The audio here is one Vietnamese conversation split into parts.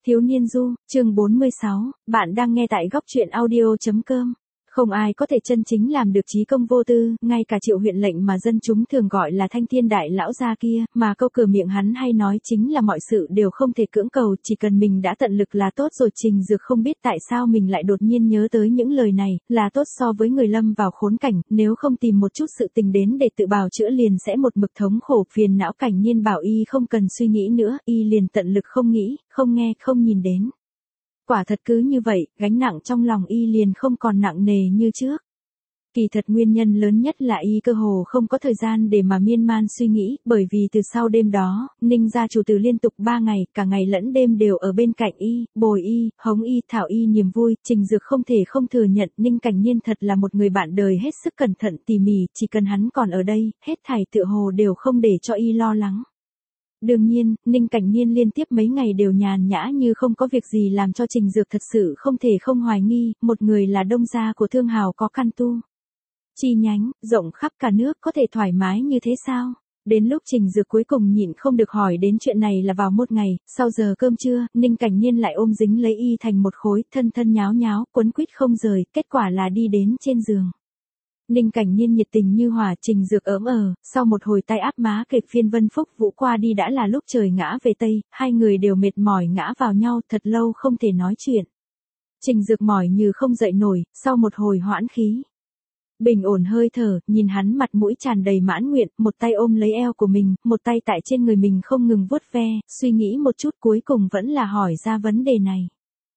Thiếu niên du, chương 46, bạn đang nghe tại góc truyện audio.com. Không ai có thể chân chính làm được trí công vô tư, ngay cả Triệu huyện lệnh mà dân chúng thường gọi là Thanh Thiên đại lão gia kia, mà câu cửa miệng hắn hay nói chính là mọi sự đều không thể cưỡng cầu, chỉ cần mình đã tận lực là tốt rồi. Trình Dược không biết tại sao mình lại đột nhiên nhớ tới những lời này, là tốt so với người lâm vào khốn cảnh, nếu không tìm một chút sự tình đến để tự bào chữa liền sẽ một mực thống khổ phiền não. Cảnh Nhiên bảo y không cần suy nghĩ nữa, y liền tận lực không nghĩ, không nghe, không nhìn đến. Quả thật cứ như vậy, gánh nặng trong lòng y liền không còn nặng nề như trước. Kỳ thật nguyên nhân lớn nhất là y cơ hồ không có thời gian để mà miên man suy nghĩ, bởi vì từ sau đêm đó, Ninh gia chủ tử liên tục 3 ngày, cả ngày lẫn đêm đều ở bên cạnh y, bồi y, hống y, thảo y niềm vui. Trình Dược không thể không thừa nhận Ninh Cảnh Nhiên thật là một người bạn đời hết sức cẩn thận tỉ mỉ, chỉ cần hắn còn ở đây, hết thảy tựa hồ đều không để cho y lo lắng. Đương nhiên, Ninh Cảnh Nhiên liên tiếp mấy ngày đều nhàn nhã như không có việc gì làm cho Trình Dược thật sự không thể không hoài nghi, một người là đông gia của thương hào có căn tu chi nhánh, rộng khắp cả nước có thể thoải mái như thế sao? Đến lúc Trình Dược cuối cùng nhịn không được hỏi đến chuyện này là vào một ngày, sau giờ cơm trưa, Ninh Cảnh Nhiên lại ôm dính lấy y thành một khối, thân thân nháo nháo, quấn quýt không rời, kết quả là đi đến trên giường. Ninh Cảnh Nhiên nhiệt tình như hỏa, Trình Dược sau một hồi tay áp má kẹp phiên vân phúc vũ qua đi đã là lúc trời ngã về Tây, hai người đều mệt mỏi ngã vào nhau thật lâu không thể nói chuyện. Trình Dược mỏi như không dậy nổi, sau một hồi hoãn khí. Bình ổn hơi thở, nhìn hắn mặt mũi tràn đầy mãn nguyện, một tay ôm lấy eo của mình, một tay tại trên người mình không ngừng vuốt ve, suy nghĩ một chút cuối cùng vẫn là hỏi ra vấn đề này.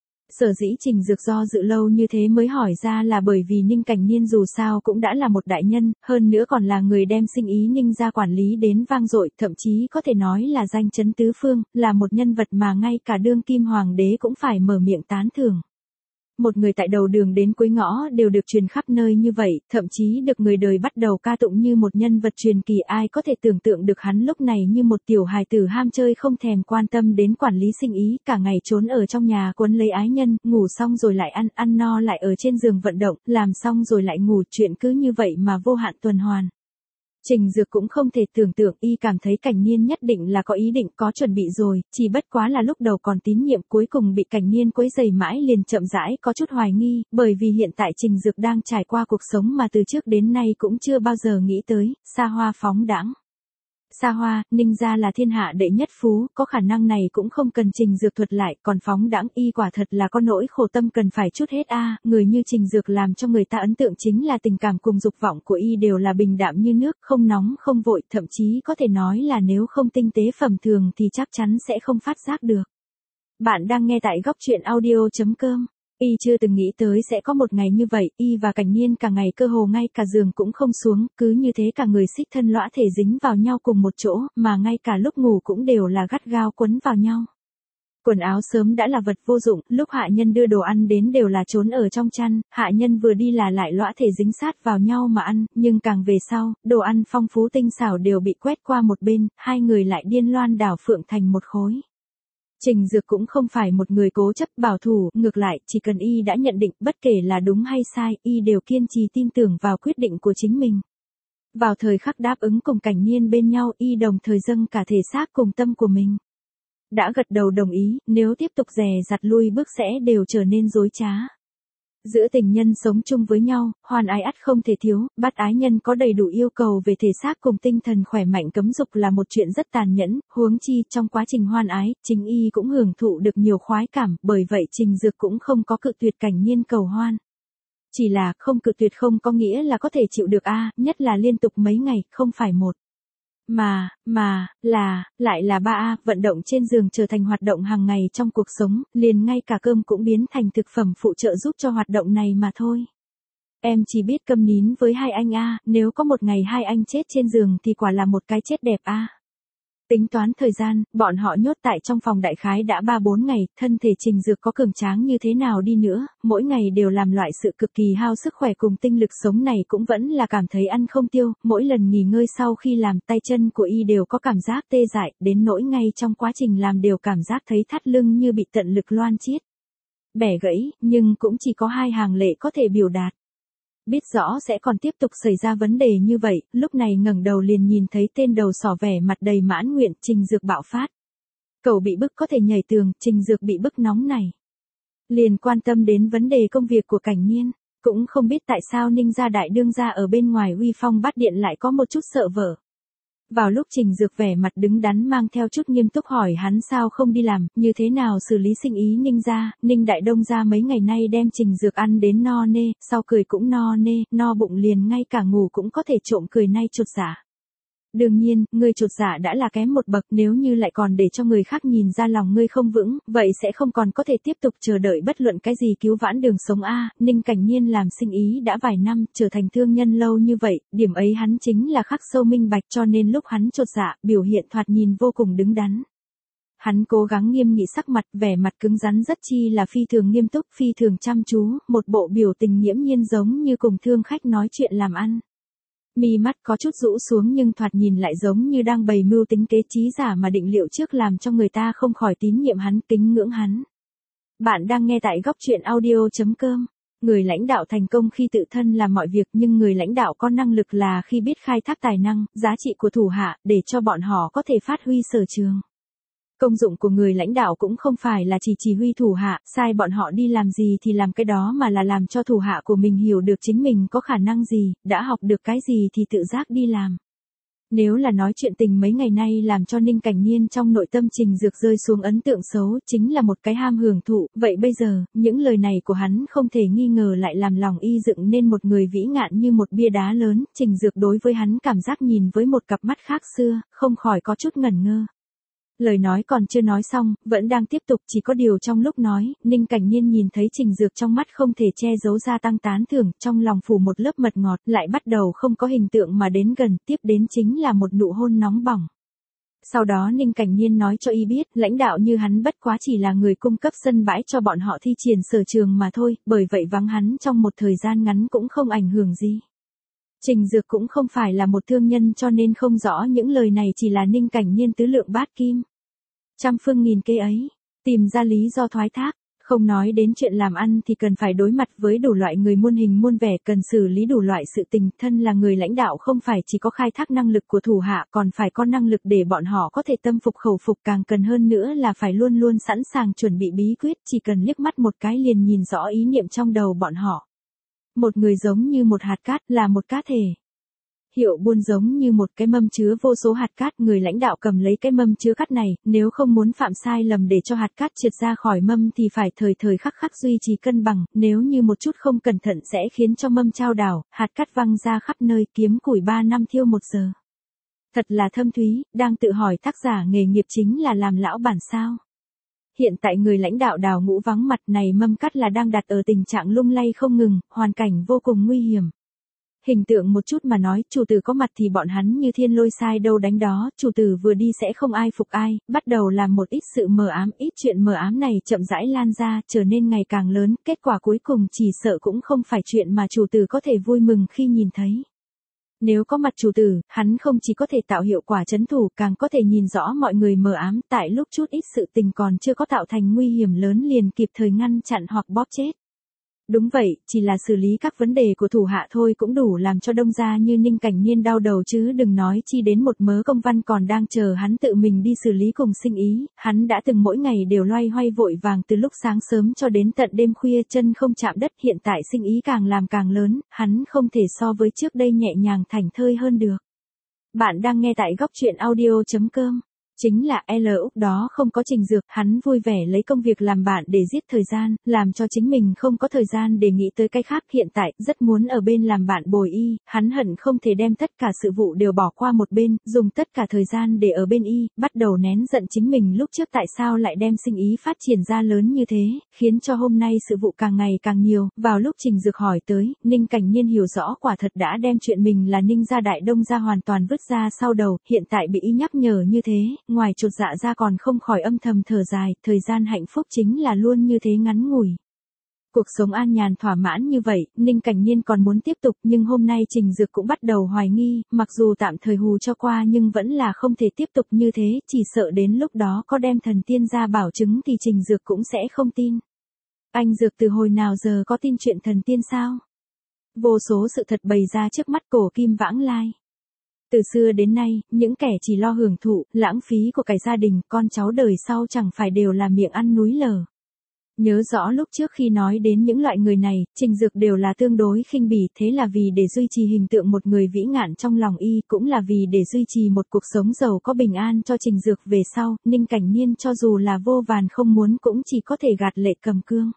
Sở dĩ Trình Dược do dự lâu như thế mới hỏi ra là bởi vì Ninh Cảnh Nhiên dù sao cũng đã là một đại nhân, hơn nữa còn là người đem sinh ý Ninh gia quản lý đến vang dội, thậm chí có thể nói là danh chấn tứ phương, là một nhân vật mà ngay cả đương kim hoàng đế cũng phải mở miệng tán thưởng. Một người tại đầu đường đến cuối ngõ đều được truyền khắp nơi như vậy, thậm chí được người đời bắt đầu ca tụng như một nhân vật truyền kỳ. Ai có thể tưởng tượng được hắn lúc này như một tiểu hài tử ham chơi không thèm quan tâm đến quản lý sinh ý, cả ngày trốn ở trong nhà quấn lấy ái nhân, ngủ xong rồi lại ăn, ăn no lại ở trên giường vận động, làm xong rồi lại ngủ, chuyện cứ như vậy mà vô hạn tuần hoàn. Trình Dược cũng không thể tưởng tượng, y cảm thấy Cảnh Nhiên nhất định là có ý định, có chuẩn bị rồi, chỉ bất quá là lúc đầu còn tín nhiệm, cuối cùng bị Cảnh Nhiên quấy rầy mãi liền chậm rãi có chút hoài nghi, bởi vì hiện tại Trình Dược đang trải qua cuộc sống mà từ trước đến nay cũng chưa bao giờ nghĩ tới, xa hoa phóng đãng. Xa hoa, Ninh gia là thiên hạ đệ nhất phú, có khả năng này cũng không cần Trình Dược thuật lại, còn phóng đãng y quả thật là có nỗi khổ tâm cần phải chút hết người như Trình Dược làm cho người ta ấn tượng chính là tình cảm cùng dục vọng của y đều là bình đạm như nước, không nóng không vội, thậm chí có thể nói là nếu không tinh tế phẩm thường thì chắc chắn sẽ không phát giác được. Bạn đang nghe tại góc truyện audio.com. Y chưa từng nghĩ tới sẽ có một ngày như vậy, y và Cảnh Nhiên cả ngày cơ hồ ngay cả giường cũng không xuống, cứ như thế cả người xích thân lõa thể dính vào nhau cùng một chỗ, mà ngay cả lúc ngủ cũng đều là gắt gao quấn vào nhau. Quần áo sớm đã là vật vô dụng, lúc hạ nhân đưa đồ ăn đến đều là trốn ở trong chăn, hạ nhân vừa đi là lại lõa thể dính sát vào nhau mà ăn, nhưng càng về sau, đồ ăn phong phú tinh xảo đều bị quét qua một bên, hai người lại điên loan đảo phượng thành một khối. Trình Dược cũng không phải một người cố chấp bảo thủ, ngược lại, chỉ cần y đã nhận định, bất kể là đúng hay sai, y đều kiên trì tin tưởng vào quyết định của chính mình. Vào thời khắc đáp ứng cùng Cảnh Nhiên bên nhau, y đồng thời dâng cả thể xác cùng tâm của mình. Đã gật đầu đồng ý, nếu tiếp tục dè dặt lui bước sẽ đều trở nên dối trá. Giữa tình nhân sống chung với nhau, hoan ái ắt không thể thiếu, bắt ái nhân có đầy đủ yêu cầu về thể xác cùng tinh thần khỏe mạnh cấm dục là một chuyện rất tàn nhẫn, huống chi trong quá trình hoan ái, chính y cũng hưởng thụ được nhiều khoái cảm, bởi vậy Trình Dược cũng không có cự tuyệt Cảnh Nhiên cầu hoan. Chỉ là không cự tuyệt không có nghĩa là có thể chịu được nhất là liên tục mấy ngày, không phải một. Lại là vận động trên giường trở thành hoạt động hàng ngày trong cuộc sống, liền ngay cả cơm cũng biến thành thực phẩm phụ trợ giúp cho hoạt động này mà thôi. Em chỉ biết câm nín với hai anh nếu có một ngày hai anh chết trên giường thì quả là một cái chết đẹp Tính toán thời gian, bọn họ nhốt tại trong phòng đại khái đã 3-4 ngày, thân thể Trình Dược có cường tráng như thế nào đi nữa, mỗi ngày đều làm loại sự cực kỳ hao sức khỏe cùng tinh lực sống này cũng vẫn là cảm thấy ăn không tiêu, mỗi lần nghỉ ngơi sau khi làm tay chân của y đều có cảm giác tê dại, đến nỗi ngay trong quá trình làm đều cảm giác thấy thắt lưng như bị tận lực loan chiết. Bẻ gãy, nhưng cũng chỉ có 2 hàng lệ có thể biểu đạt. Biết rõ sẽ còn tiếp tục xảy ra vấn đề như vậy, lúc này ngẩng đầu liền nhìn thấy tên đầu sỏ vẻ mặt đầy mãn nguyện, Trình Dược bạo phát. Cậu bị bức có thể nhảy tường, Trình Dược bị bức nóng này. Liền quan tâm đến vấn đề công việc của Cảnh Nhiên, cũng không biết tại sao Ninh gia đại đương gia ở bên ngoài uy phong bát điện lại có một chút sợ vợ. Vào lúc Trình Dược vẻ mặt đứng đắn mang theo chút nghiêm túc hỏi hắn sao không đi làm, như thế nào xử lý sinh ý Ninh gia, Ninh đại đông gia mấy ngày nay đem Trình Dược ăn đến no nê, sau cười cũng no nê, no bụng liền ngay cả ngủ cũng có thể trộm cười nay chột dạ. Đương nhiên, ngươi chột dạ đã là kém một bậc, nếu như lại còn để cho người khác nhìn ra lòng ngươi không vững, vậy sẽ không còn có thể tiếp tục chờ đợi bất luận cái gì cứu vãn đường sống a. Ninh Cảnh Nhiên làm sinh ý đã vài năm, trở thành thương nhân lâu như vậy, điểm ấy hắn chính là khắc sâu minh bạch, cho nên lúc hắn chột dạ, biểu hiện thoạt nhìn vô cùng đứng đắn. Hắn cố gắng nghiêm nghị sắc mặt, vẻ mặt cứng rắn rất chi là phi thường nghiêm túc, phi thường chăm chú, một bộ biểu tình nghiễm nhiên giống như cùng thương khách nói chuyện làm ăn. Mi mắt có chút rũ xuống nhưng thoạt nhìn lại giống như đang bày mưu tính kế trí giả mà định liệu trước, làm cho người ta không khỏi tín nhiệm hắn, kính ngưỡng hắn. Bạn đang nghe tại góc truyện audio.com. Người lãnh đạo thành công khi tự thân làm mọi việc, nhưng người lãnh đạo có năng lực là khi biết khai thác tài năng, giá trị của thủ hạ, để cho bọn họ có thể phát huy sở trường. Công dụng của người lãnh đạo cũng không phải là chỉ huy thủ hạ, sai bọn họ đi làm gì thì làm cái đó, mà là làm cho thủ hạ của mình hiểu được chính mình có khả năng gì, đã học được cái gì thì tự giác đi làm. Nếu là nói chuyện tình mấy ngày nay làm cho Ninh Cảnh Nhiên trong nội tâm Trình Dược rơi xuống ấn tượng xấu, chính là một cái ham hưởng thụ, vậy bây giờ, những lời này của hắn không thể nghi ngờ lại làm lòng y dựng nên một người vĩ ngạn như một bia đá lớn, Trình Dược đối với hắn cảm giác nhìn với một cặp mắt khác xưa, không khỏi có chút ngẩn ngơ. Lời nói còn chưa nói xong, vẫn đang tiếp tục, chỉ có điều trong lúc nói, Ninh Cảnh Nhiên nhìn thấy Trình Dược trong mắt không thể che giấu gia tăng tán thưởng, trong lòng phủ một lớp mật ngọt, lại bắt đầu không có hình tượng mà đến gần, tiếp đến chính là một nụ hôn nóng bỏng. Sau đó Ninh Cảnh Nhiên nói cho y biết, lãnh đạo như hắn bất quá chỉ là người cung cấp sân bãi cho bọn họ thi triển sở trường mà thôi, bởi vậy vắng hắn trong một thời gian ngắn cũng không ảnh hưởng gì. Trình Dược cũng không phải là một thương nhân cho nên không rõ những lời này chỉ là Ninh Cảnh Nhiên tứ lượng bát kim. Trăm phương nghìn kế ấy, tìm ra lý do thoái thác, không nói đến chuyện làm ăn thì cần phải đối mặt với đủ loại người muôn hình muôn vẻ, cần xử lý đủ loại sự tình, thân là người lãnh đạo không phải chỉ có khai thác năng lực của thủ hạ, còn phải có năng lực để bọn họ có thể tâm phục khẩu phục, càng cần hơn nữa là phải luôn luôn sẵn sàng chuẩn bị bí quyết, chỉ cần liếc mắt một cái liền nhìn rõ ý niệm trong đầu bọn họ. Một người giống như một hạt cát, là một cá thể. Hiệu buôn giống như một cái mâm chứa vô số hạt cát, người lãnh đạo cầm lấy cái mâm chứa cát này, nếu không muốn phạm sai lầm để cho hạt cát trượt ra khỏi mâm thì phải thời thời khắc khắc duy trì cân bằng, nếu như một chút không cẩn thận sẽ khiến cho mâm chao đảo, hạt cát văng ra khắp nơi, kiếm củi 3 năm thiêu 1 giờ. Thật là thâm thúy, đang tự hỏi tác giả nghề nghiệp chính là làm lão bản sao. Hiện tại người lãnh đạo đào ngũ vắng mặt này, mâm cát là đang đặt ở tình trạng lung lay không ngừng, hoàn cảnh vô cùng nguy hiểm. Hình tượng một chút mà nói, chủ tử có mặt thì bọn hắn như thiên lôi sai đâu đánh đó, chủ tử vừa đi sẽ không ai phục ai, bắt đầu làm một ít sự mờ ám, ít chuyện mờ ám này chậm rãi lan ra, trở nên ngày càng lớn, kết quả cuối cùng chỉ sợ cũng không phải chuyện mà chủ tử có thể vui mừng khi nhìn thấy. Nếu có mặt chủ tử, hắn không chỉ có thể tạo hiệu quả trấn thủ, càng có thể nhìn rõ mọi người mờ ám, tại lúc chút ít sự tình còn chưa có tạo thành nguy hiểm lớn liền kịp thời ngăn chặn hoặc bóp chết. Đúng vậy, chỉ là xử lý các vấn đề của thủ hạ thôi cũng đủ làm cho đông gia như Ninh Cảnh Nhiên đau đầu, chứ đừng nói chi đến một mớ công văn còn đang chờ hắn tự mình đi xử lý cùng sinh ý, hắn đã từng mỗi ngày đều loay hoay vội vàng từ lúc sáng sớm cho đến tận đêm khuya, chân không chạm đất, hiện tại sinh ý càng làm càng lớn, hắn không thể so với trước đây nhẹ nhàng thảnh thơi hơn được. Bạn đang nghe tại góc truyện audio.com. Chính là Úc đó không có Trình Dược, hắn vui vẻ lấy công việc làm bạn để giết thời gian, làm cho chính mình không có thời gian để nghĩ tới cái khác, hiện tại rất muốn ở bên làm bạn bồi y, hắn hận không thể đem tất cả sự vụ đều bỏ qua một bên, dùng tất cả thời gian để ở bên y, bắt đầu nén giận chính mình lúc trước tại sao lại đem sinh ý phát triển ra lớn như thế, khiến cho hôm nay sự vụ càng ngày càng nhiều. Vào lúc Trình Dược hỏi tới, Ninh Cảnh Nhiên hiểu rõ quả thật đã đem chuyện mình là Ninh gia đại đông gia hoàn toàn vứt ra sau đầu, hiện tại bị y nhắc nhở như thế, ngoài chột dạ ra còn không khỏi âm thầm thở dài, thời gian hạnh phúc chính là luôn như thế ngắn ngủi. Cuộc sống an nhàn thỏa mãn như vậy, Ninh Cảnh Nhiên còn muốn tiếp tục, nhưng hôm nay Trình Dược cũng bắt đầu hoài nghi, mặc dù tạm thời hù cho qua nhưng vẫn là không thể tiếp tục như thế, chỉ sợ đến lúc đó có đem thần tiên ra bảo chứng thì Trình Dược cũng sẽ không tin. Anh Dược từ hồi nào giờ có tin chuyện thần tiên sao? Vô số sự thật bày ra trước mắt, cổ kim vãng lai. Từ xưa đến nay, những kẻ chỉ lo hưởng thụ, lãng phí của cải gia đình, con cháu đời sau chẳng phải đều là miệng ăn núi lở. Nhớ rõ lúc trước khi nói đến những loại người này, Trình Dược đều là tương đối khinh bỉ, thế là vì để duy trì hình tượng một người vĩ ngạn trong lòng y, cũng là vì để duy trì một cuộc sống giàu có bình an cho Trình Dược về sau, Ninh Cảnh Nhiên cho dù là vô vàn không muốn cũng chỉ có thể gạt lệ cầm cương.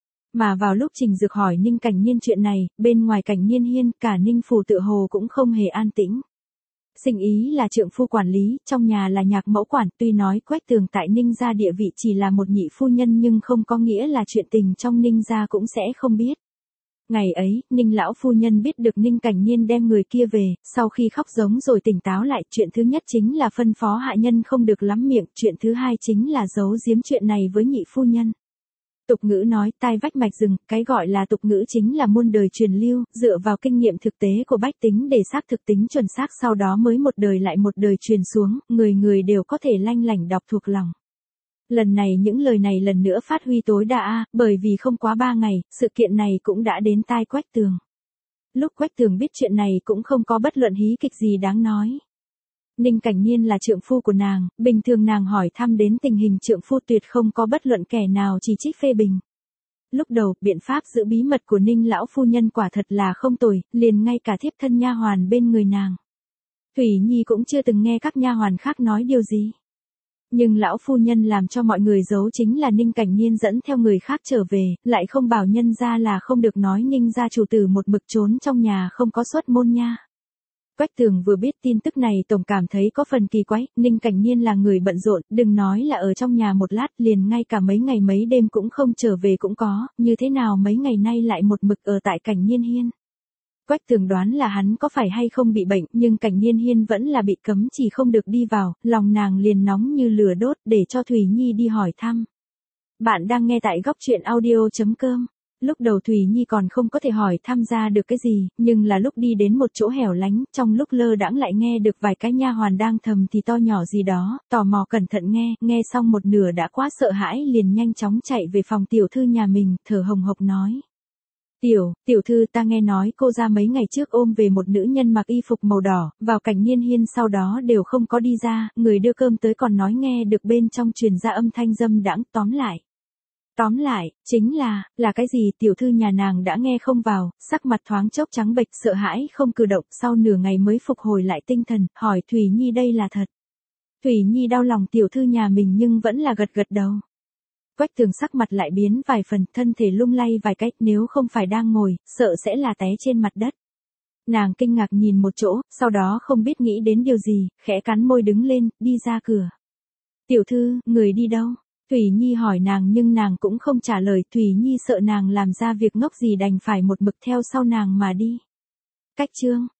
Mà vào lúc Trình Dược hỏi Ninh Cảnh Nhiên chuyện này, bên ngoài Cảnh Nhiên Hiên, cả Ninh phủ tự hồ cũng không hề an tĩnh. Sinh ý là trượng phu quản lý, trong nhà là nhạc mẫu quản, tuy nói Quách Tường tại Ninh gia địa vị chỉ là một nhị phu nhân nhưng không có nghĩa là chuyện tình trong Ninh gia cũng sẽ không biết. Ngày ấy, Ninh lão phu nhân biết được Ninh Cảnh Nhiên đem người kia về, sau khi khóc giống rồi tỉnh táo lại, chuyện thứ nhất chính là phân phó hạ nhân không được lắm miệng, chuyện thứ hai chính là giấu giếm chuyện này với nhị phu nhân. Tục ngữ nói tai vách mạch rừng, cái gọi là tục ngữ chính là muôn đời truyền lưu, dựa vào kinh nghiệm thực tế của bách tính để xác thực tính chuẩn xác, sau đó mới một đời lại một đời truyền xuống, người người đều có thể lanh lảnh đọc thuộc lòng. Lần này những lời này lần nữa phát huy tối đa, bởi vì không quá 3 ngày, sự kiện này cũng đã đến tai Quách Tường. Lúc Quách Tường biết chuyện này cũng không có bất luận hí kịch gì đáng nói. Ninh Cảnh Nhiên là trượng phu của nàng, bình thường nàng hỏi thăm đến tình hình trượng phu tuyệt không có bất luận kẻ nào chỉ trích phê bình. Lúc đầu, biện pháp giữ bí mật của Ninh lão phu nhân quả thật là không tồi, liền ngay cả thiếp thân nha hoàn bên người nàng. Thủy Nhi cũng chưa từng nghe các nha hoàn khác nói điều gì. Nhưng lão phu nhân làm cho mọi người giấu chính là Ninh Cảnh Nhiên dẫn theo người khác trở về, lại không bảo nhân ra là không được nói Ninh gia chủ tử một mực trốn trong nhà không có xuất môn nha. Quách Tường vừa biết tin tức này tổng cảm thấy có phần kỳ quái, Ninh Cảnh Nhiên là người bận rộn, đừng nói là ở trong nhà một lát, liền ngay cả mấy ngày mấy đêm cũng không trở về cũng có, như thế nào mấy ngày nay lại một mực ở tại Cảnh Nhiên Hiên. Quách Tường đoán là hắn có phải hay không bị bệnh, nhưng Cảnh Nhiên Hiên vẫn là bị cấm chỉ không được đi vào, lòng nàng liền nóng như lửa đốt để cho Thủy Nhi đi hỏi thăm. Bạn đang nghe tại góc truyện audio.com. Lúc đầu Thủy Nhi còn không có thể hỏi tham gia được cái gì, nhưng là lúc đi đến một chỗ hẻo lánh, trong lúc lơ đãng lại nghe được vài cái nha hoàn đang thầm thì to nhỏ gì đó, tò mò cẩn thận nghe xong một nửa đã quá sợ hãi liền nhanh chóng chạy về phòng tiểu thư nhà mình, thở hồng hộc nói. Tiểu thư ta nghe nói cô ra mấy ngày trước ôm về một nữ nhân mặc y phục màu đỏ, vào Cảnh Nhiên Hiên sau đó đều không có đi ra, người đưa cơm tới còn nói nghe được bên trong truyền ra âm thanh dâm đãng, Tóm lại, chính là cái gì tiểu thư nhà nàng đã nghe không vào, sắc mặt thoáng chốc trắng bệch sợ hãi không cử động, sau nửa ngày mới phục hồi lại tinh thần, hỏi Thủy Nhi đây là thật. Thủy Nhi đau lòng tiểu thư nhà mình nhưng vẫn là gật đầu. Quách Tường sắc mặt lại biến vài phần, thân thể lung lay vài cách, nếu không phải đang ngồi, sợ sẽ là té trên mặt đất. Nàng kinh ngạc nhìn một chỗ, sau đó không biết nghĩ đến điều gì, khẽ cắn môi đứng lên, đi ra cửa. Tiểu thư, người đi đâu? Thủy Nhi hỏi nàng nhưng nàng cũng không trả lời, Thủy Nhi sợ nàng làm ra việc ngốc gì đành phải một mực theo sau nàng mà đi. Cách chương